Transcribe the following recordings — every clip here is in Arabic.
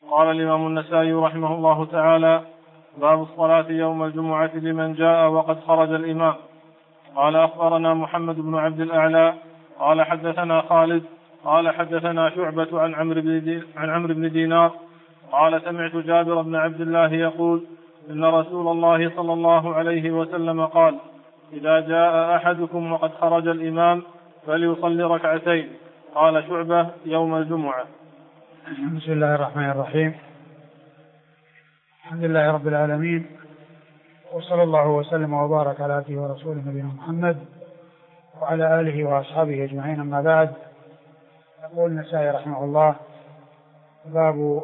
قال الإمام النسائي رحمه الله تعالى: باب الصلاة يوم الجمعة لمن جاء وقد خرج الإمام. قال أخبرنا محمد بن عبد الأعلى قال حدثنا خالد قال حدثنا شعبة عن عمرو بن دينار قال سمعت جابر بن عبد الله يقول: إن رسول الله صلى الله عليه وسلم قال: إذا جاء أحدكم وقد خرج الإمام فليصلي ركعتين. قال شعبة: يوم الجمعة. بسم الله الرحمن الرحيم. الحمد لله رب العالمين، وصلى الله وسلم وبارك على عبده ورسوله نبينا محمد وعلى آله وأصحابه أجمعين. أما بعد، يقول النسائي رحمه الله: باب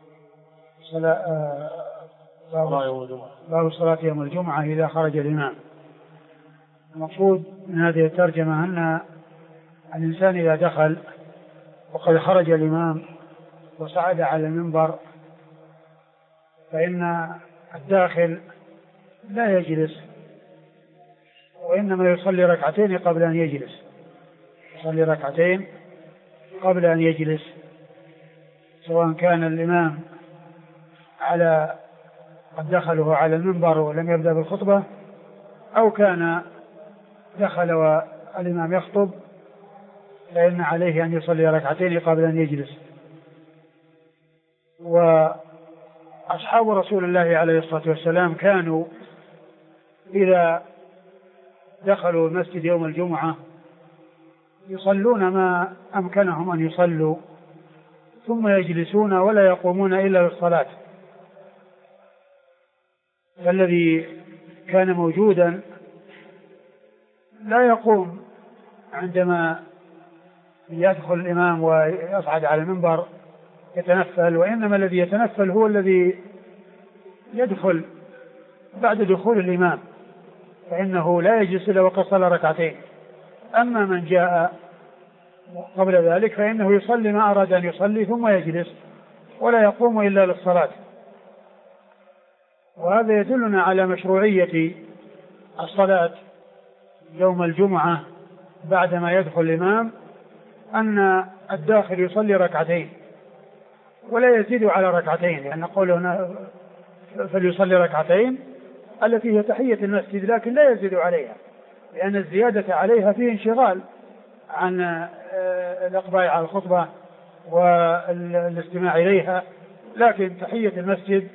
صلاة يوم الجمعة إذا خرج الإمام. المقصود من هذه الترجمة أن الإنسان إذا دخل وقد خرج الإمام وصعد على المنبر فإن الداخل لا يجلس، وإنما يصلي ركعتين قبل أن يجلس، يصلي ركعتين قبل أن يجلس، سواء كان الإمام قد دخله على المنبر ولم يبدأ بالخطبة، أو كان دخل والإمام يخطب، فإن عليه أن يصلي ركعتين قبل أن يجلس. وأصحاب رسول الله عليه الصلاة والسلام كانوا إذا دخلوا المسجد يوم الجمعة يصلون ما أمكنهم أن يصلوا، ثم يجلسون ولا يقومون إلا للصلاة. فالذي كان موجودا لا يقوم عندما يدخل الإمام ويصعد على المنبر يتنفل، وإنما الذي يتنفل هو الذي يدخل بعد دخول الإمام، فإنه لا يجلس إلا وقد صلى ركعتين. أما من جاء قبل ذلك فإنه يصلي ما أراد أن يصلي ثم يجلس ولا يقوم إلا للصلاة. وهذا يدلنا على مشروعية الصلاة يوم الجمعة بعدما يدخل الإمام، أن الداخل يصلي ركعتين ولا يزيد على ركعتين، لأن قوله فليصلي ركعتين التي هي تحية المسجد، لكن لا يزيد عليها، لأن الزيادة عليها فيه انشغال عن الإقبال على الخطبة والاستماع إليها، لكن تحية المسجد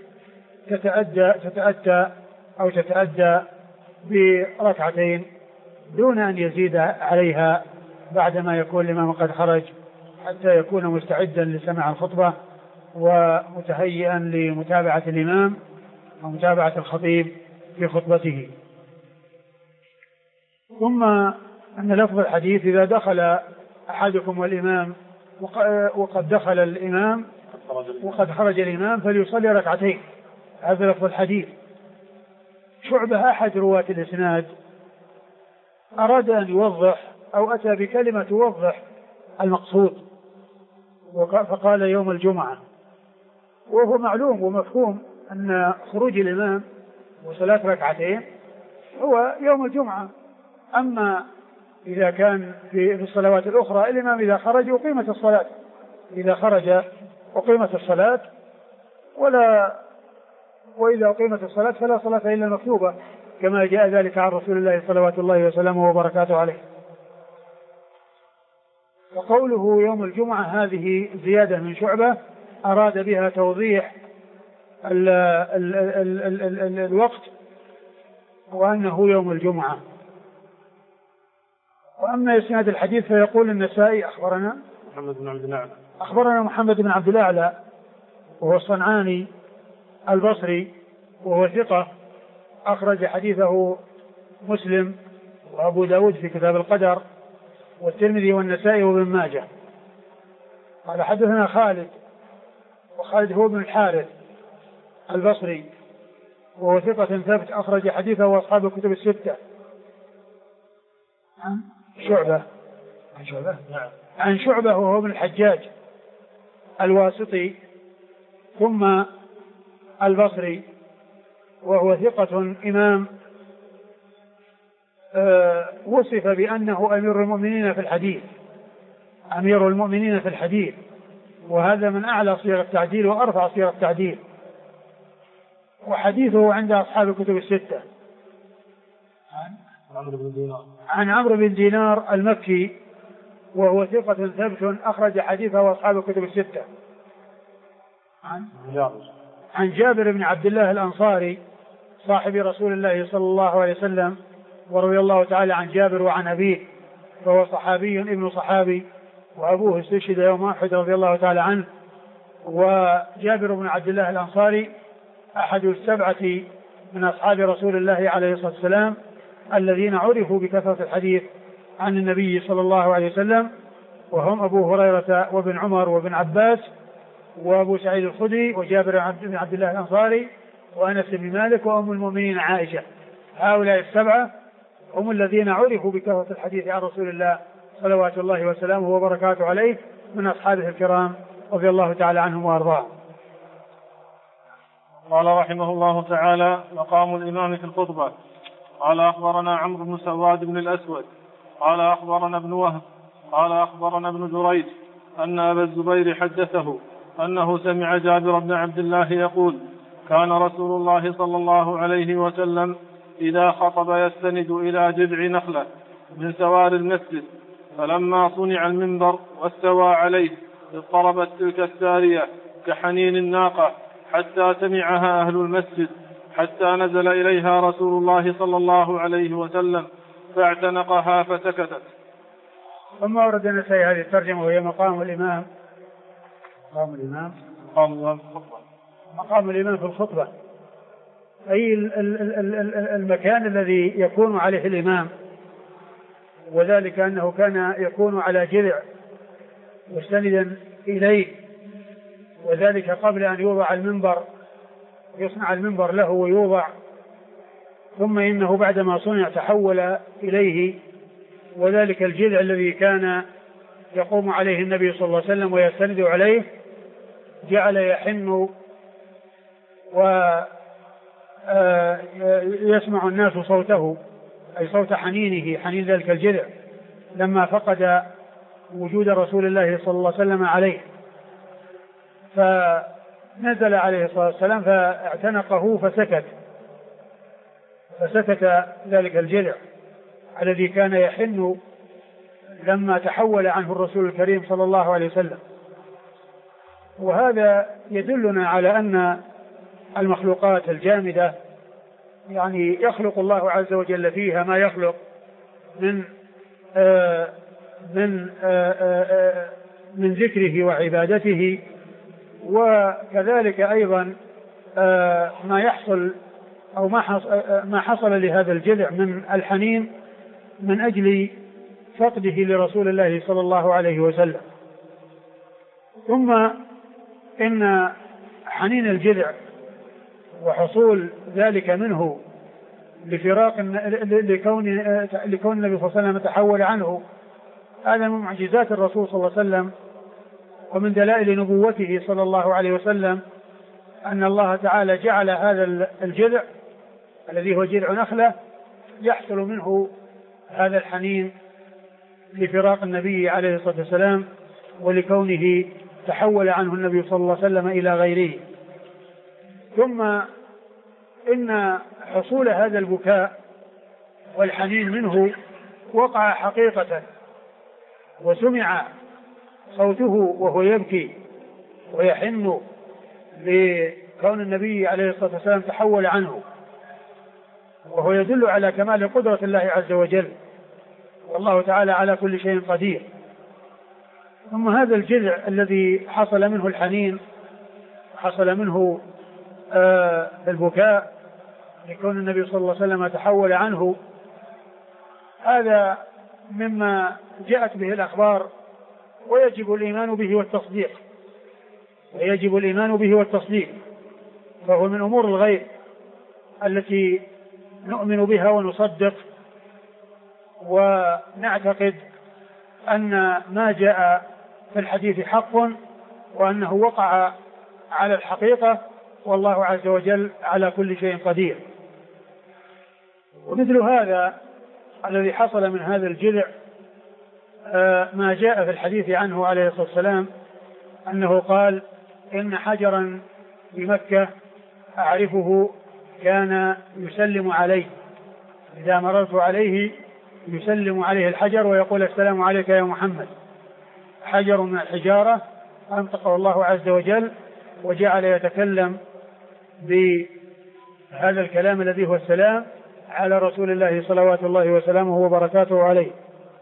تتأدى بركعتين دون أن يزيد عليها بعدما يكون الإمام قد خرج، حتى يكون مستعدا لسماع الخطبة ومتهيئا لمتابعة الإمام ومتابعة الخطيب في خطبته. ثم أن لفظ الحديث: إذا دخل أحدكم والإمام وقد دخل الإمام وقد خرج الإمام فليصلي ركعتين، هذا لفظ الحديث. شعبة أحد رواة الإسناد أراد أن يوضح أو أتى بكلمة توضح المقصود، فقال يوم الجمعة، وهو معلوم ومفهوم أن خروج الإمام وصلاة ركعتين هو يوم الجمعة. أما إذا كان في الصلوات الأخرى الإمام إذا خرج أقيمت الصلاة، إذا خرج أقيمت الصلاة، وإذا أقيمت الصلاة فلا صلاة إلا المكتوبة، كما جاء ذلك عن رسول الله صلوات الله وسلامه وبركاته عليه. وقوله يوم الجمعة هذه زيادة من شعبة أراد بها توضيح الوقت وأنه يوم الجمعة. وأما إسناد الحديث فيقول النسائي: أخبرنا محمد بن عبد الأعلى وهو الصنعاني البصري وهو ثقة، أخرج حديثه مسلم وأبو داود في كتاب القدر والترمذي والنسائي وابن ماجه. قال حدثنا خالد، وخالد هو بن الحارث البصري وهو ثقة ثبت، أخرج حديثه وأصحاب الكتب الستة. عن شعبة وهو ابن الحجاج الواسطي ثم البصري، وهو ثقة إمام وصف بأنه أمير المؤمنين في الحديث، وهذا من أعلى صيغ التعديل وأرفع صيغ التعديل. وحديثه عند أصحاب الكتب الستة. عن عمرو بن دينار المكي وهو ثقة ثبت أخرج حديثه أصحاب الكتب الستة. عن جابر بن عبد الله الأنصاري صاحب رسول الله صلى الله عليه وسلم، ورضي الله تعالى عن جابر وعن أبيه، فهو صحابي ابن صحابي، وأبوه استشهد يوم أحد رضي الله تعالى عنه. وجابر بن عبد الله الأنصاري أحد السبعة من أصحاب رسول الله عليه الصلاة والسلام الذين عرفوا بكثرة الحديث عن النبي صلى الله عليه وسلم، وهم أبو هريرة وابن عمر وابن عباس وأبو سعيد الخدري وجابر بن عبد الله الأنصاري وأنس بن مالك وأم المؤمنين عائشة. هؤلاء السبعة هم الذين عرفوا بكثرة الحديث عن رسول الله صلوات الله وسلامه وبركاته عليه من أصحابه الكرام رضي الله تعالى عنهم وأرضاهم. قال رحمه الله تعالى: مقام الإمام في الخطبة. قال أخبرنا عمرو بن سواد بن الأسود قال أخبرنا ابن وهب قال أخبرنا ابن جريج أن أبا الزبير حدثه أنه سمع جابر بن عبد الله يقول: كان رسول الله صلى الله عليه وسلم إذا خطب يستند إلى جذع نخلة من سوار المسجد، فلما صنع المنبر واستوى عليه اضطربت تلك السارية كحنين الناقة حتى سمعها أهل المسجد، حتى نزل إليها رسول الله صلى الله عليه وسلم فاعتنقها فسكتت. ثم ورد النسائي هذه الترجمة وهي مقام الإمام في الخطبة، أي المكان الذي يكون عليه الإمام، وذلك أنه كان يكون على جذع مستندا إليه، وذلك قبل أن يوضع المنبر، يصنع المنبر له ويوضع، ثم إنه بعدما صنع تحول إليه، وذلك الجذع الذي كان يقوم عليه النبي صلى الله عليه وسلم ويستند عليه جعل يحن ويسمع الناس صوته، أي صوت حنينه، حنين ذلك الجذع لما فقد وجود رسول الله صلى الله عليه وسلم عليه، فنزل عليه الصلاة والسلام فاعتنقه فسكت ذلك الجذع الذي كان يحن لما تحول عنه الرسول الكريم صلى الله عليه وسلم. وهذا يدلنا على أن المخلوقات الجامدة يعني يخلق الله عز وجل فيها ما يخلق من ذكره وعبادته، وكذلك أيضا ما يحصل أو ما حصل لهذا الجذع من الحنين من أجل فقده لرسول الله صلى الله عليه وسلم. ثم إن حنين الجذع وحصول ذلك منه لفراق لكون النبي صلى الله عليه وسلم تحول عنه، هذا من معجزات الرسول صلى الله عليه وسلم ومن دلائل نبوته صلى الله عليه وسلم، أن الله تعالى جعل هذا الجذع الذي هو جذع نخلة يحصل منه هذا الحنين لفراق النبي عليه الصلاة والسلام ولكونه تحول عنه النبي صلى الله عليه وسلم إلى غيره. ثم إن حصول هذا البكاء والحنين منه وقع حقيقة، وسمع صوته وهو يبكي ويحن لكون النبي عليه الصلاة والسلام تحول عنه، وهو يدل على كمال قدرة الله عز وجل، والله تعالى على كل شيء قدير. ثم هذا الجذع الذي حصل منه الحنين، حصل منه البكاء لكون النبي صلى الله عليه وسلم تحول عنه، هذا مما جاءت به الأخبار ويجب الإيمان به والتصديق، فهو من أمور الغيب التي نؤمن بها ونصدق ونعتقد أن ما جاء في الحديث حق وأنه وقع على الحقيقة، والله عز وجل على كل شيء قدير. ومثل هذا الذي حصل من هذا الجذع ما جاء في الحديث عنه عليه الصلاة والسلام أنه قال إن حجرا بمكة أعرفه كان يسلم عليه، إذا مررت عليه يسلم عليه الحجر ويقول السلام عليك يا محمد. حجر من الحجارة أنطقه الله عز وجل وجعل يتكلم بهذا الكلام الذي هو السلام على رسول الله صلوات الله وسلامه وبركاته عليه.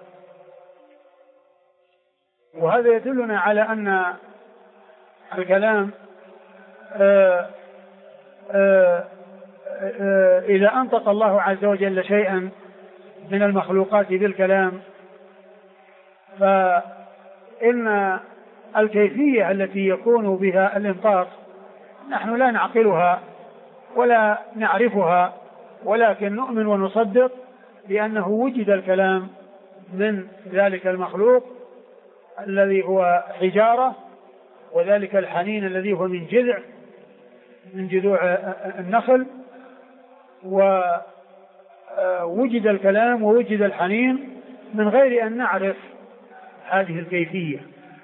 وهذا يدلنا على أن الكلام إذا أنطق الله عز وجل شيئا من المخلوقات بالكلام فإن الكيفية التي يكون بها الإنطاق نحن لا نعقلها ولا نعرفها، ولكن نؤمن ونصدق بأنه وجد الكلام من ذلك المخلوق الذي هو حجارة، وذلك الحنين الذي هو من جذع من جذوع النخل، ووجد الكلام ووجد الحنين من غير أن نعرف هذه الكيفية.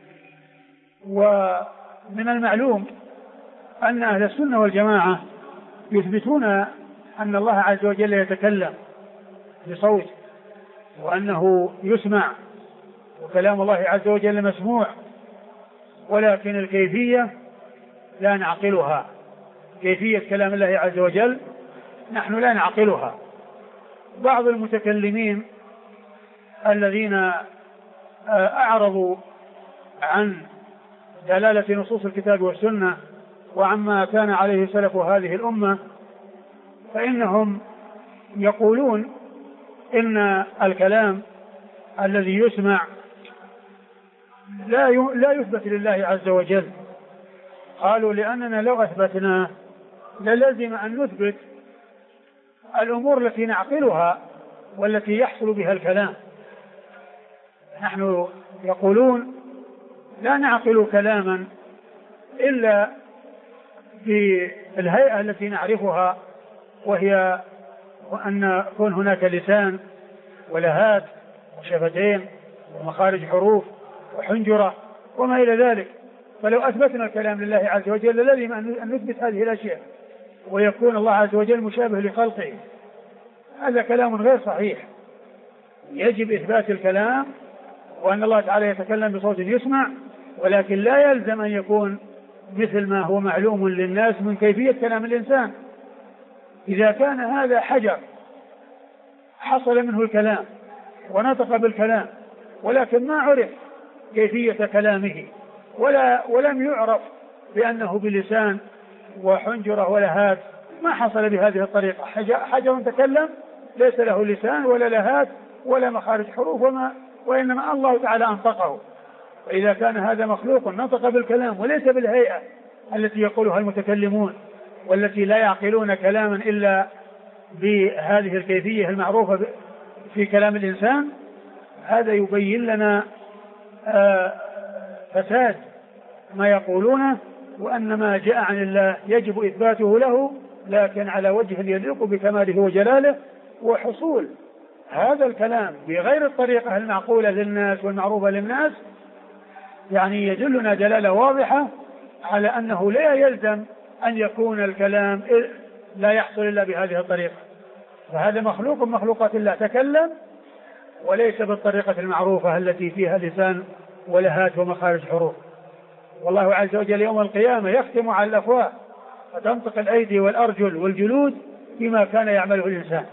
ومن المعلوم أن أهل السنة والجماعة يثبتون أن الله عز وجل يتكلم بصوت وأنه يسمع وكلام الله عز وجل مسموع، ولكن الكيفية لا نعقلها. كيفية كلام الله عز وجل نحن لا نعقلها. بعض المتكلمين الذين أعرضوا عن دلالة نصوص الكتاب والسنة وعما كان عليه سلف هذه الأمة فإنهم يقولون إن الكلام الذي يسمع لا يثبت لله عز وجل. قالوا لأننا لو أثبتناه للزم أن نثبت الأمور التي نعقلها والتي يحصل بها الكلام. نحن يقولون لا نعقل كلاما إلا بالهيئة التي نعرفها، وهي أن يكون هناك لسان ولهات وشفتين ومخارج حروف وحنجرة وما إلى ذلك. فلو أثبتنا الكلام لله عز وجل لازم أن نثبت هذه الأشياء ويكون الله عز وجل مشابه لخلقه. هذا كلام غير صحيح. يجب إثبات الكلام وأن الله تعالى يتكلم بصوت يسمع، ولكن لا يلزم أن يكون مثل ما هو معلوم للناس من كيفية كلام الإنسان. إذا كان هذا حجر حصل منه الكلام ونطق بالكلام ولكن ما عرف كيفية كلامه ولم يعرف بأنه بلسان وحنجرة ولهات، ما حصل بهذه الطريقة. حجر تكلم ليس له لسان ولا لهات ولا مخارج حروف وإنما الله تعالى أنطقه. وإذا كان هذا مخلوق نطق بالكلام وليس بالهيئة التي يقولها المتكلمون والتي لا يعقلون كلاما إلا بهذه الكيفية المعروفة في كلام الإنسان، هذا يبين لنا فساد ما يقولونه، وأن ما جاء عن الله يجب إثباته له لكن على وجه يليق بكماله وجلاله. وحصول هذا الكلام بغير الطريقة المعقولة للناس والمعروفة للناس يعني يدلنا دلالة واضحة على أنه لا يلزم أن يكون الكلام لا يحصل إلا بهذه الطريقة. فهذا مخلوق من مخلوقات الله تكلم وليس بالطريقة المعروفة التي فيها لسان ولهات ومخارج حروف. والله عز وجل يوم القيامة يختم على الأفواه فتنطق الأيدي والأرجل والجلود بما كان يعمله الإنسان.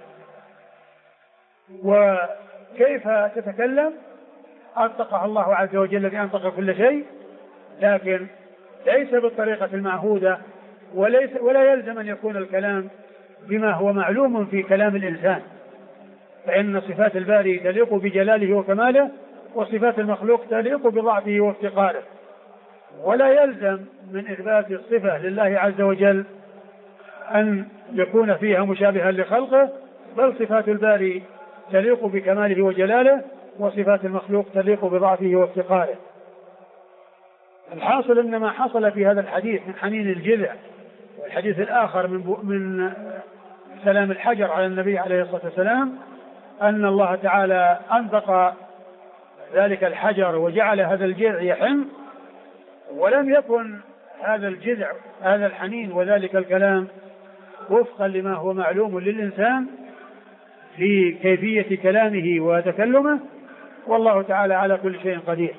وكيف تتكلم؟ أنطقها الله عز وجل الذي أنطق كل شيء، لكن ليس بالطريقة المعهودة ولا يلزم أن يكون الكلام بما هو معلوم في كلام الإنسان، فإن صفات الباري تليق بجلاله وكماله وصفات المخلوق تليق بضعفه وافتقاره. ولا يلزم من إثبات الصفة لله عز وجل أن يكون فيها مشابها لخلقه، بل صفات الباري تليق بكماله وجلاله وصفات المخلوق تليق بضعفه وافتقاره. الحاصل أن ما حصل في هذا الحديث من حنين الجذع، والحديث الآخر من سلام الحجر على النبي عليه الصلاة والسلام، أن الله تعالى أنطق ذلك الحجر وجعل هذا الجذع يحن، ولم يكن هذا الجذع هذا الحنين وذلك الكلام وفقا لما هو معلوم للإنسان في كيفية كلامه وتكلمه، والله تعالى على كل شيء قدير.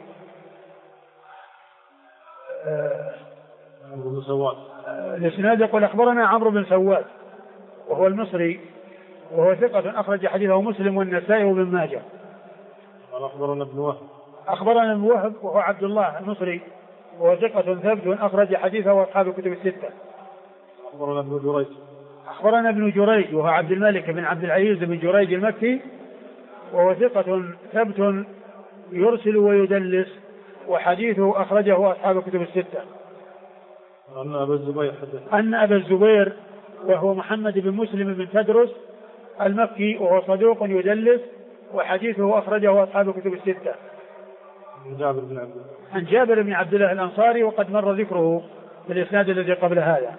الإسناد يقول أخبرنا عمرو بن سواد وهو المصري وهو ثقة أخرج حديثه مسلم والنسائي وابن ماجه. أخبرنا ابن وهب. أخبرنا ابن وهب وهو عبد الله المصري وهو ثقة ثبت أخرج حديثه وأصحاب الكتب الستة. أخبرنا ابن جريج. أخبرنا ابن جريج وهو عبد الملك بن عبد العزيز بن جريج المكي وهو ثقة ثبت يرسل ويدلس وحديثه أخرجه أصحاب الكتب الستة. أن أبا الزبير وهو محمد بن مسلم بن تدرس المكي وهو صدوق يدلس وحديثه أخرجه أصحاب الكتب الستة. عن جابر بن عبد الله الأنصاري وقد مر ذكره في الإسناد الذي قبل هذا.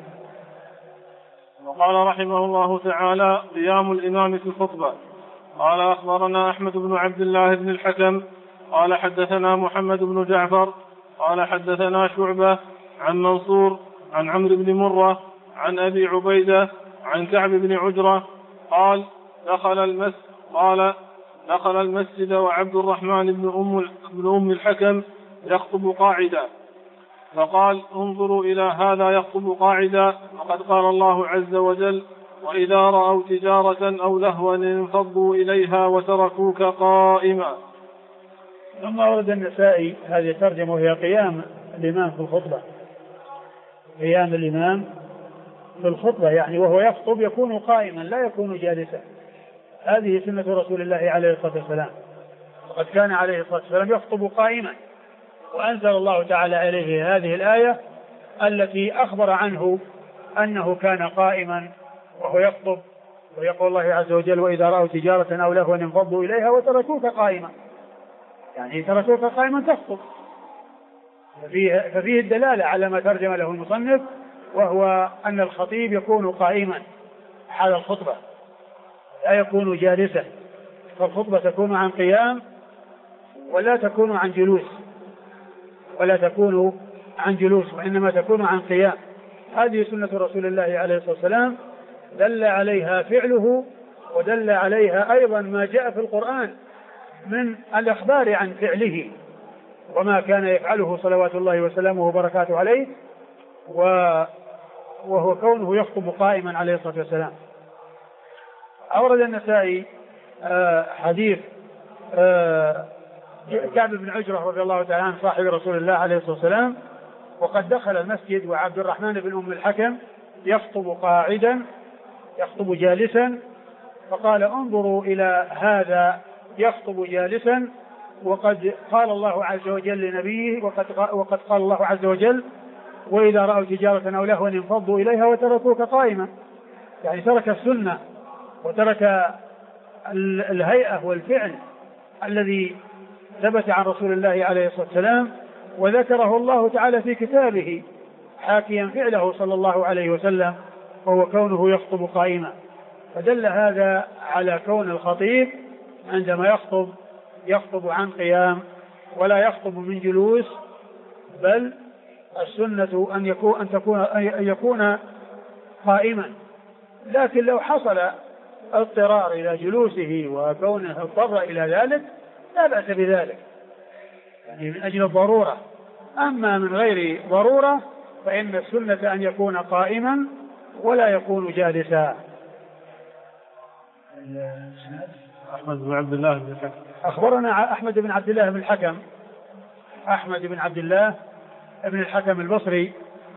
وقال رحمه الله تعالى: قيام الإمام في الخطبة. قال أخبرنا أحمد بن عبد الله بن الحكم قال حدثنا محمد بن جعفر قال حدثنا شعبة عن منصور عن عمرو بن مرة عن أبي عبيدة عن كعب بن عجرة قال دخل المسجد وعبد الرحمن بن أم الحكم يخطب قاعدا، فقال: انظروا إلى هذا يخطب قاعدا، وقد قال الله عز وجل: وإذا رأوا تجارة أو لهوا انفضوا إليها وتركوك قائما. ثم ورد النسائي هذه الترجمة وهي قيام الإمام في الخطبة. قيام الإمام في الخطبة يعني وهو يخطب يكون قائما لا يكون جالسا. هذه سنة رسول الله عليه الصلاة والسلام، وقد كان عليه الصلاة والسلام يخطب قائما، وأنزل الله تعالى عليه هذه الآية التي أخبر عنه أنه كان قائما وهو يخطب، ويقول الله عز وجل: وإذا رأوا تجارة أو لهوا انفضوا إليها وتركوك قائما، يعني تركوك قائما تخطب. ففيه الدلالة على ما ترجم له المصنف، وهو أن الخطيب يكون قائما حال الخطبة لا يكون جالسا، فالخطبة تكون عن قيام ولا تكون عن جلوس وإنما تكون عن قيام. هذه سنة رسول الله عليه الصلاة والسلام دل عليها فعله، ودل عليها أيضا ما جاء في القرآن من الإخبار عن فعله وما كان يفعله صلوات الله وسلامه وبركاته عليه، وهو كونه يخطب قائما عليه الصلاة والسلام. أورد النسائي حديث كعب بن عجرة رضي الله تعالى عنه صاحب رسول الله عليه الصلاة والسلام، وقد دخل المسجد وعبد الرحمن بن أم الحكم يخطب قاعدا يخطب جالسا، فقال: انظروا إلى هذا يخطب جالسا، وقد قال الله عز وجل لنبيه وقد قال الله عز وجل: وإذا رأوا تجارة أو لهوا انفضوا إليها وتركوك قائما، يعني ترك السنة وترك الهيئة والفعل الذي ثبت عن رسول الله عليه الصلاة والسلام، وذكره الله تعالى في كتابه حاكيا فعله صلى الله عليه وسلم، وهو كونه يخطب قائما. فدل هذا على كون الخطيب عندما يخطب عن قيام ولا يخطب من جلوس، بل السنة أن يكون قائما. لكن لو حصل اضطرار إلى جلوسه وكونه اضطر إلى ذلك لا بأس بذلك، يعني من أجل الضرورة. أما من غير ضرورة فإن السنة أن يكون قائما ولا يكون جالسا. أحمد بن عبد الله بن الحكم. أخبرنا أحمد بن عبد الله بن الحكم، أحمد بن عبد الله بن الحكم البصري،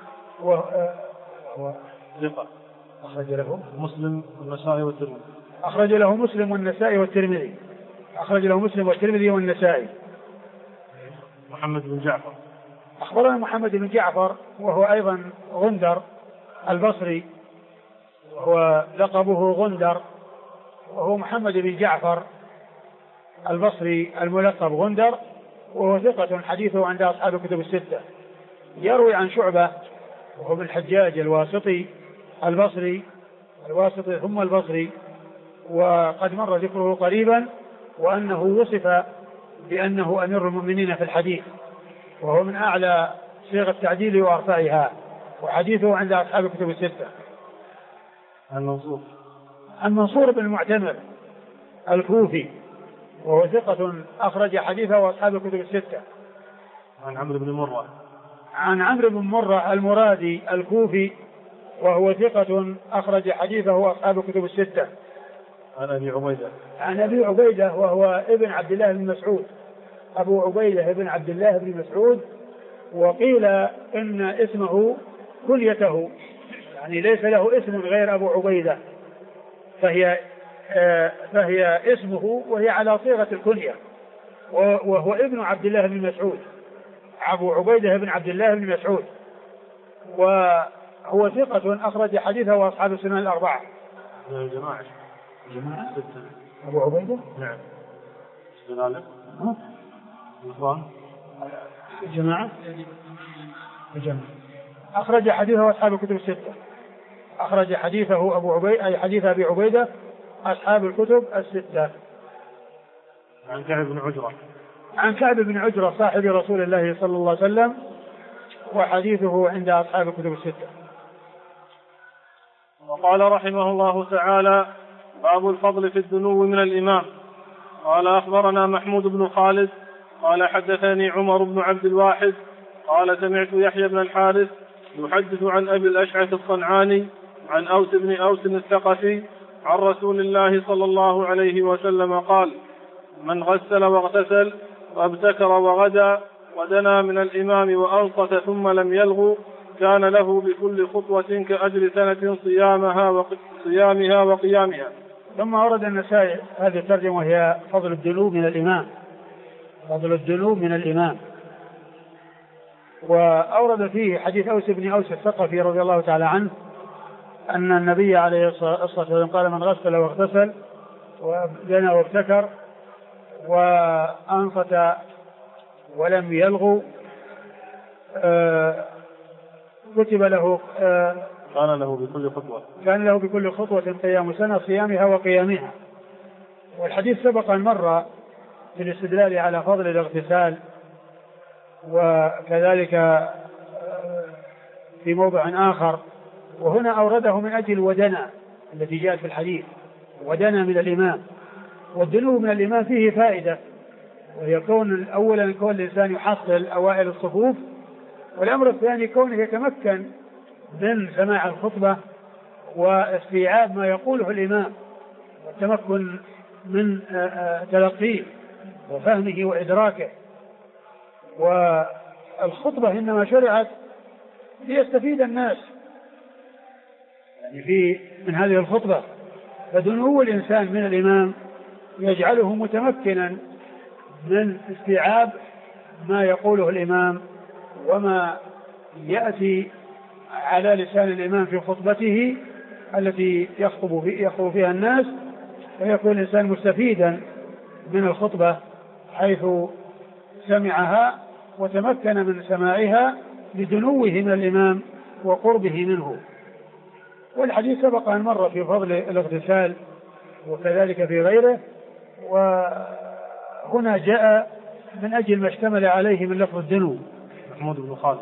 وهو ثقة أخرج له مسلم والنسائي والترمذي. أخرج له مسلم والنسائي والترمذي. أخرج له مسلم والترمذي والنسائي. محمد بن جعفر. أخبرنا محمد بن جعفر وهو أيضا غندر البصري، وهو لقبه غندر، وهو محمد بن جعفر البصري الملقب غندر، وهو ثقة حديثه عند أصحاب الكتب الستة. يروي عن شعبة وهو بن الحجاج الواسطي البصري ثم البصري، وقد مر ذكره قريبا، وأنه وصف بأنه أمير المؤمنين في الحديث، وهو من أعلى صيغ التعديل وأرفعها، وحديثه عند أصحاب الكتب الستة. عن منصور بن المعتمر الكوفي وهو ثقة أخرج حديثه وأصحاب الكتب الستة. عن عمرو بن مرة المرادي الكوفي وهو ثقة أخرج حديثه وأصحاب الكتب الستة. عن أبي عبيدة وهو ابن عبد الله بن مسعود، أبو عبيدة ابن عبد الله بن مسعود، وقيل إن اسمه كنيته، يعني ليس له اسم غير أبو عبيدة، فهي اسمه وهي على صيغة الكنية، وهو ابن عبد الله بن مسعود، أبو عبيدة ابن عبد الله بن مسعود، وهو ثقة أخرج حديثه وأصحاب السنن الأربعة. جماعة أبو عبيدة؟ نعم. جماعة أخرج حديثه وأصحاب الكتب الستة. أخرج حديثه أبو عبيدة أي حديث أبي عبيدة أصحاب الكتب الستة. عن كعب بن عجرة صاحب رسول الله صلى الله عليه وسلم، وحديثه عند أصحاب الكتب الستة. وقال رحمه الله تعالى: باب الفضل في الدنو من الإمام. قال أخبرنا محمود بن خالد قال حدثني عمر بن عبد الواحد قال سمعت يحيى بن الحارث يحدث عن أبي الأشعث الصنعاني عن أوس بن أوس الثقفي عن رسول الله صلى الله عليه وسلم قال: من غسل واغتسل وابتكر وغدا ودنا من الإمام وأنصت ثم لم يلغو كان له بكل خطوة كأجر سنة صيامها وقيامها. ثم ورد النسائي هذه الترجمة وهي فضل الدنو من الإمام. فضل الدنو من الإمام. وأورد فيه حديث أوس بن أوس الثقفي رضي الله تعالى عنه أن النبي عليه الصلاة والسلام قال: من غسل واغتسل ودنا وابتكر وأنصت ولم يلغو كتب له كان له بكل خطوة قيام سنة صيامها وقيامها. والحديث سبق أن مر في الاستدلال على فضل الاغتسال، وكذلك في موضع آخر، وهنا أورده من أجل ودنا التي جاءت في الحديث، ودنا من الإمام. والدنو من الإمام فيه فائدة، وهي أولا كون الإنسان يحصل أوائل الصفوف، والأمر الثاني كونه يتمكن من سماع الخطبة واستيعاب ما يقوله الإمام، والتمكن من تلقيه وفهمه وإدراكه. والخطبة إنما شرعت ليستفيد الناس يعني من هذه الخطبة، فدنو الإنسان من الإمام يجعله متمكنا من استيعاب ما يقوله الإمام وما يأتي على لسان الإمام في خطبته التي يخطب فيها الناس، فيكون الإنسان مستفيدا من الخطبة حيث سمعها وتمكن من سماعها لدنوه من الإمام وقربه منه. والحديث سبق أن مر في فضل الاغتسال وكذلك في غيره، وهنا جاء من أجل ما اشتمل عليه من لفظ الدنو. محمود بن خالد.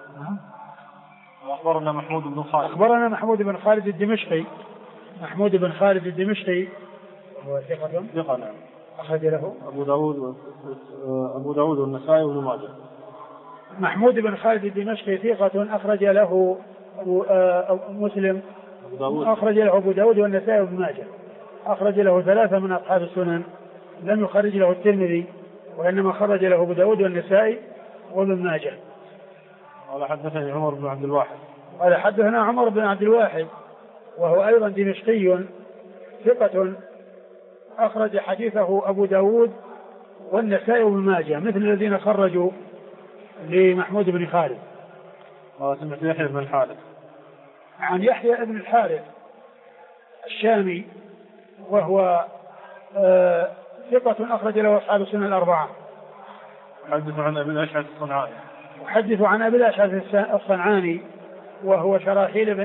أخبرنا محمود بن خالد الدمشقي. محمود بن خالد الدمشقي هو ثقة نعم. أخرج له أبو داود والنسائي وابن ماجه. محمود بن خالد الدمشقي ثقة أخرج له مسلم، أخرج له أبو داود والنسائي وابن ماجه. أخرج له 3 من أصحاب السنن، لم يخرج له الترمذي، وإنما خرج له أبو داود والنسائي وابن ماجه. قال حدثني عمر بن عبد الواحد. قال حدثنا عمر بن عبد الواحد وهو أيضا دمشقي ثقة أخرج حديثه أبو داود والنسائي وابن ماجه، مثل الذين خرجوا لمحمود بن خالد. سمعت يحيى بن الحارث. عن يحيى بن الحارث الشامي وهو ثقة أخرج له أصحاب السنن الأربعة. يحدث عن أبي الأشعث الصنعاني وهو شراحيل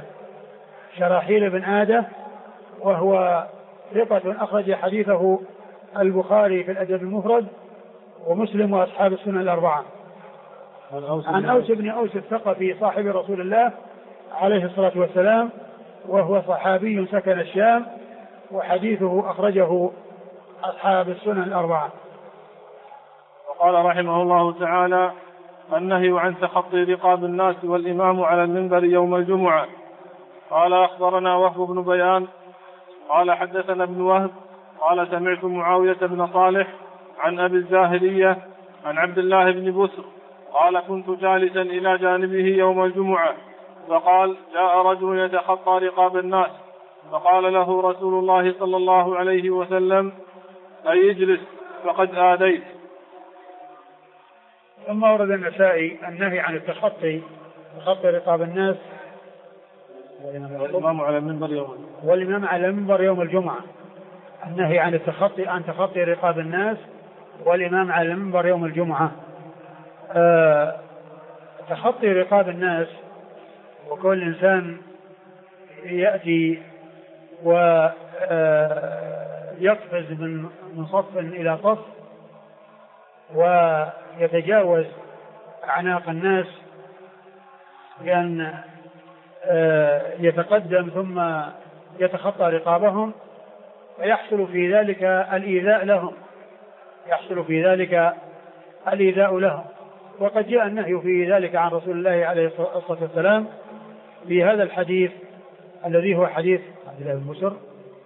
بن آدة وهو ثقة أخرج حديثه البخاري في الأدب المفرد ومسلم وأصحاب السنن الأربعة. عن أوس بن أوس الثقفي صاحب رسول الله عليه الصلاة والسلام، وهو صحابي سكن الشام، وحديثه أخرجه أصحاب السنن الأربعة. وقال رحمه الله تعالى: النهي عن تخطي رقاب الناس والإمام على المنبر يوم الجمعة. قال أخبرنا وهب بن بيان قال حدثنا ابن وهب قال سمعت معاوية بن صالح عن أبي الزاهرية عن عبد الله بن بسر قال: كنت جالسا إلى جانبه يوم الجمعة، فقال: جاء رجل يتخطى رقاب الناس، فقال له رسول الله صلى الله عليه وسلم: أي اجلس فقد آذيت. ثم ورد النسائي النهي عن تخطي رقاب الناس والإمام على المنبر يوم الجمعة. النهي عن تخطي رقاب الناس والإمام على المنبر يوم الجمعة. تخطي رقاب الناس وكل إنسان يأتي ويقفز من صف إلى صف ويتجاوز أعناق الناس بأن يتقدم ثم يتخطى رقابهم، ويحصل في ذلك الإيذاء لهم. وقد جاء النهي في ذلك عن رسول الله عليه الصلاة والسلام في هذا الحديث الذي هو حديث عبد الله بن بسر.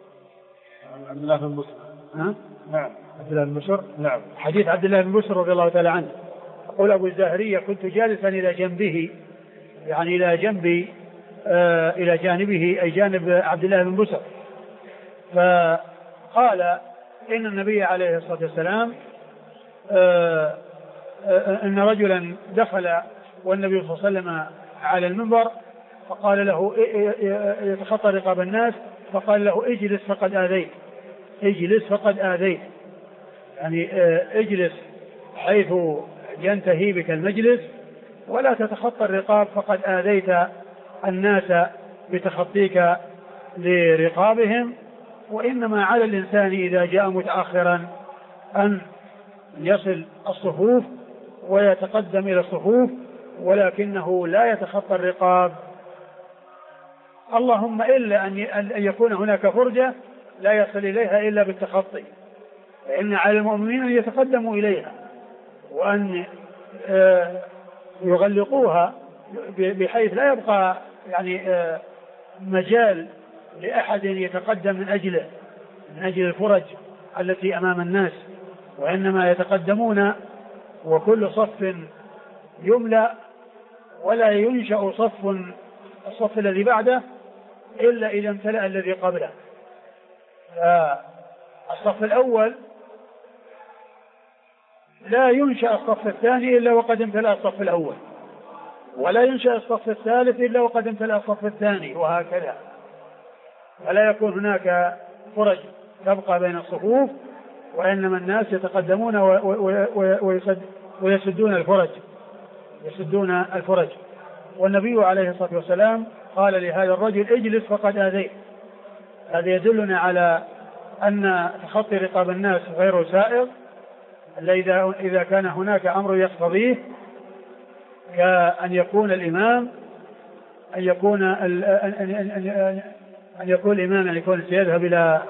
حديث عبد الله بن بسر رضي الله تعالى عنه. يقول أبو الزاهرية: كنت جالسا إلى جنبه، يعني إلى جانبه أي جانب عبد الله بن بسر، فقال إن النبي عليه الصلاة والسلام إن رجلا دخل والنبي صلى الله عليه وسلم على المنبر، فقال له يتخطى رقاب الناس، فقال له: اجلس فقد آذيت. يعني اجلس حيث ينتهي بك المجلس، ولا تتخطى الرقاب، فقد آذيت الناس بتخطيك لرقابهم. وإنما على الإنسان إذا جاء متأخرا أن يصل الصفوف ويتقدم إلى الصفوف، ولكنه لا يتخطى الرقاب، اللهم إلا أن يكون هناك فرجة لا يصل إليها إلا بالتخطي، فإن على المؤمنين أن يتقدموا إليها وأن يغلقوها بحيث لا يبقى يعني مجال لأحد يتقدم من أجل الفرج التي أمام الناس، وإنما يتقدمون وكل صف يملأ، ولا ينشأ الصف الذي بعده إلا إذا امتلأ الذي قبله. الصف الأول لا ينشأ الصف الثاني إلا وقد امتلأ الصف الأول، ولا ينشأ الصف الثالث إلا وقد امتلأ الصف الثاني، وهكذا. ولا يكون هناك فرج تبقى بين الصفوف، وإنما الناس يتقدمون ويسدون الفرج. والنبي عليه الصلاة والسلام قال لهذا الرجل: اجلس فقد آذيت. هذا يدلنا على أن تخطي رقاب الناس غير سائغ، إذا كان هناك أمر يقتضيه، كأن يكون الإمام أن يكون الإمام أن يكون سيذهب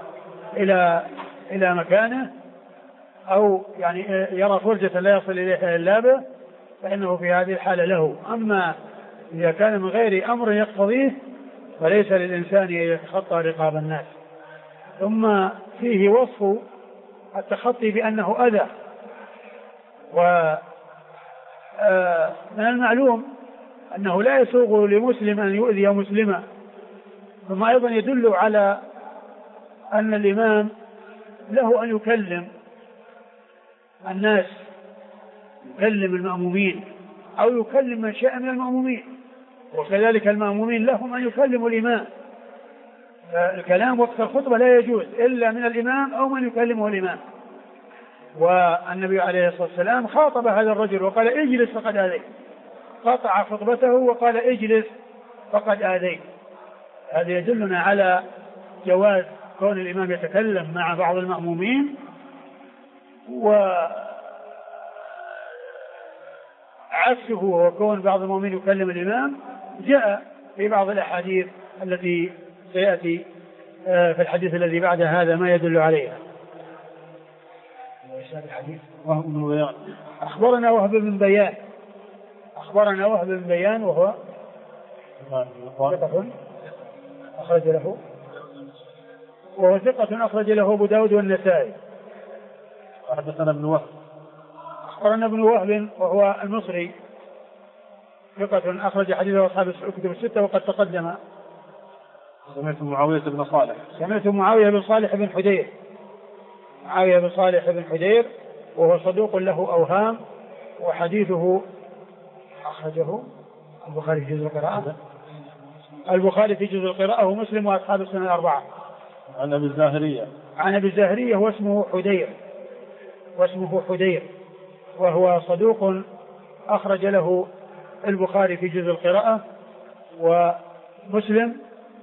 إلى مكانه، أو يعني يرى فرجة لا يصل إليها إلا به، فإنه في هذه الحالة له. أما إذا كان من غير أمر يقتضيه فليس للإنسان أن يتخطى رقاب الناس. ثم فيه وصف التخطي بأنه أذى، ومن المعلوم أنه لا يسوغ لمسلم أن يؤذي مسلما. ثم أيضا يدل على أن الإمام له أن يكلم الناس، يكلم المأمومين أو يكلم من شاء من المأمومين، وكذلك المأمومين لهم أن يكلموا الإمام. الكلام وقت الخطبة لا يجوز إلا من الإمام أو من يكلمه الإمام. والنبي عليه الصلاة والسلام خاطب هذا الرجل وقال: اجلس فقد آذيت. قطع خطبته وقال: اجلس فقد آذيت. هذا يدلنا على جواز كون الإمام يتكلم مع بعض المأمومين، وعدم عكسه وكون بعض المؤمنين يكلم الإمام جاء في بعض الأحاديث التي سيأتي في الحديث الذي بعد هذا ما يدل عليها. وهب بن بيان. أخبرنا وهب بن بيان. أخبرنا وهب بن بيان وهو ثقة أخرج له، وهو ثقة أخرج له أبو داود والنسائي. حدثنا ابن وهب. أخبرنا ابن وهب وهو المصري ثقة أخرج حديثه أصحاب الكتب الستة وقد تقدم. سمعت معاوية بن صالح. سمعت معاوية بن صالح بن حدير. معاوية بن صالح بن حدير وهو صدوق له أوهام، وحديثه أخرجه البخاري في جزء القراءة. البخاري في جزء القراءة ومسلم وأصحاب السنة الأربعة. عن أبي الزاهرية. عن أبي الزاهرية واسمه حدير. واسمه حدير وهو صدوق أخرج له البخاري في جزء القراءة ومسلم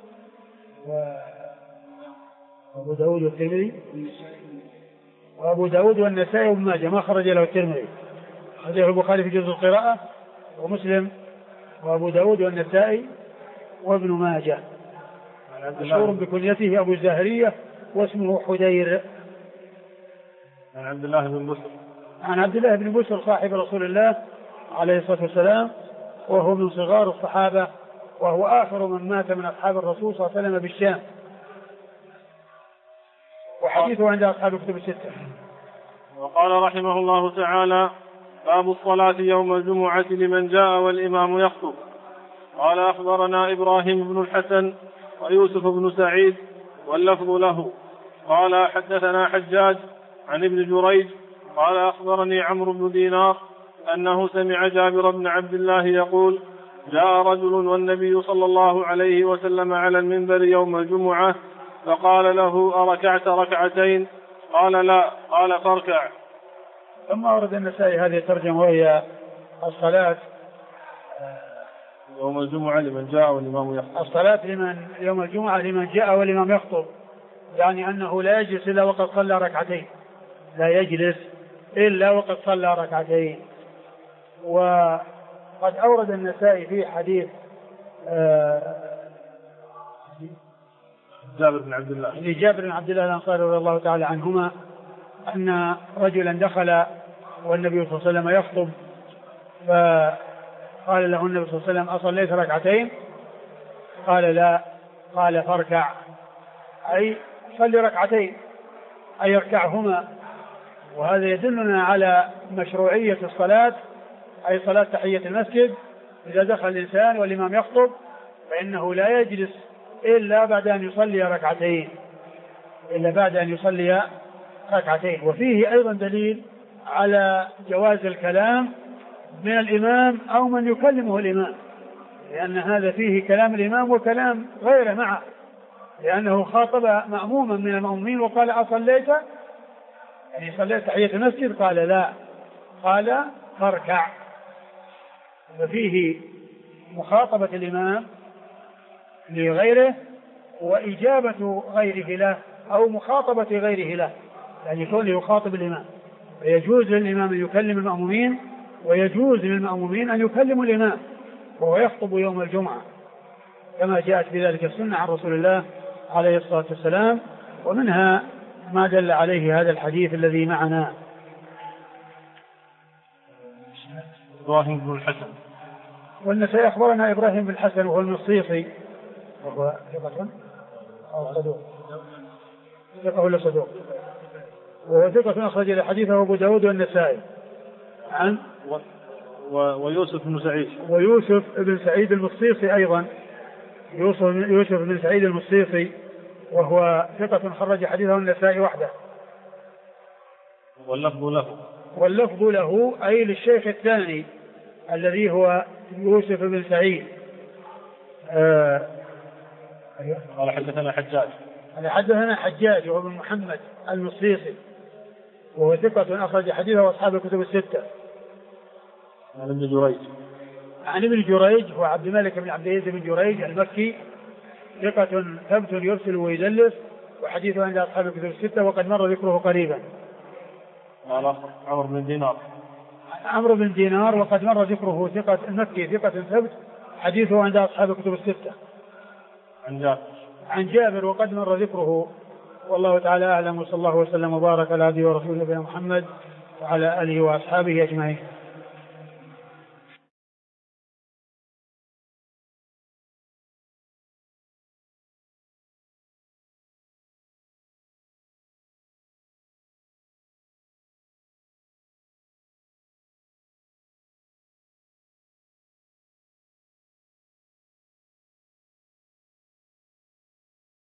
وأبو داود والترمذي وأبو داود والنسائي وابن ماجه ما خرج له الترمذي. خرجه البخاري في جزء القراءة ومسلم وأبو داود والنسائي وابن ماجه. مشهور بكنيته أبو الزاهرية واسمه حدير. عن عبد الله بن بسر. عن عبد الله بن بسر صاحب رسول الله عليه الصلاة والسلام، وهو من صغار الصحابة، وهو آخر من مات من أصحاب الرسول صلى الله عليه وسلم بالشام، وحديثه عند أصحاب الكتب الستة. وقال رحمه الله تعالى: باب الصلاة يوم الجمعة لمن جاء والإمام يخطب. قال: أخبرنا إبراهيم بن الحسن ويوسف بن سعيد واللفظ له. قال: حدثنا حجاج عن ابن جريج قال: أخبرني عمرو بن دينار أنه سمع جابر بن عبد الله يقول: جاء رجل والنبي صلى الله عليه وسلم على المنبر يوم الجمعة فقال له: أركعت ركعتين؟ قال: لا. قال: فاركع. ثم أورد النسائي هذه الترجمة وهي الصلاة يوم الجمعة لمن جاء والإمام يخطب. الصلاة يوم الجمعة لمن جاء والإمام يخطب، يعني أنه لا يجلس إلا وقد صلى ركعتين، لا يجلس إلا وقد صلى ركعتين. وقد أورد النسائي في حديث جابر بن عبد الله الأنصاري رضي الله تعالى عنهما أن رجلا دخل والنبي صلى الله عليه وسلم يخطب، فقال له النبي صلى الله عليه وسلم: أصليت ركعتين؟ قال: لا. قال: فاركع، أي صل ركعتين، أي اركعهما. وهذا يدلنا على مشروعية الصلاة، أي صلاة تحية المسجد. إذا دخل الإنسان والإمام يخطب فإنه لا يجلس إلا بعد أن يصلي ركعتين. وفيه أيضا دليل على جواز الكلام من الإمام أو من يكلمه الإمام، لأن هذا فيه كلام الإمام وكلام غيره معه، لأنه خاطب مأموما من المأمومين وقال: أصليت؟ يعني صليت تحية المسجد؟ قال: لا. قال: فاركع. ففيه مخاطبة الإمام لغيره وإجابة غيره له أو مخاطبة غيره له، يعني كونه يخاطب الإمام. فيجوز للإمام أن يكلم المأمومين، ويجوز للمأمومين أن يكلموا الإمام وهو يخطب يوم الجمعة، كما جاءت بذلك السنة عن رسول الله عليه الصلاة والسلام. ومنها ما دل عليه هذا الحديث الذي معنا. إبراهيم بن الحسن. والنسائي أخبرنا إبراهيم بن الحسن وهو المصيصي، وهو ثقة أو صدوق؟ ثقة ولا صدوق؟ وهو ثقة أخرج الحديث أبو داود والنسائي. عن ويوسف بن سعيد. ويوسف بن سعيد المصيصي أيضا، يوسف بن سعيد المصيصي، وهو ثقة خرج حديثه النسائي وحده. واللفظ له أي للشيخ الثاني الذي هو يوسف بن سعيد. قال: حدثنا حجاج وهو بن محمد المصيصي، وهو ثقة أخرج حديثه أصحاب الكتب الستة. عن ابن جريج هو عبد الملك بن عبد العزيز بن جريج المكي، ثقة ثبت يرسل ويدلس، وحديثه عند أصحاب الكتب الستة وقد مر ذكره قريبا. قال: عمرو بن دينار. عمرو بن دينار وقد مر ذكره، ثقة المكي ثقة ثبت، حديثه عند أصحاب الكتب الستة. عن جابر وقد مر ذكره. والله تعالى أعلم، وصلى الله وسلم وبارك على عبده ورسوله نبينا محمد وعلى آله وأصحابه أجمعين.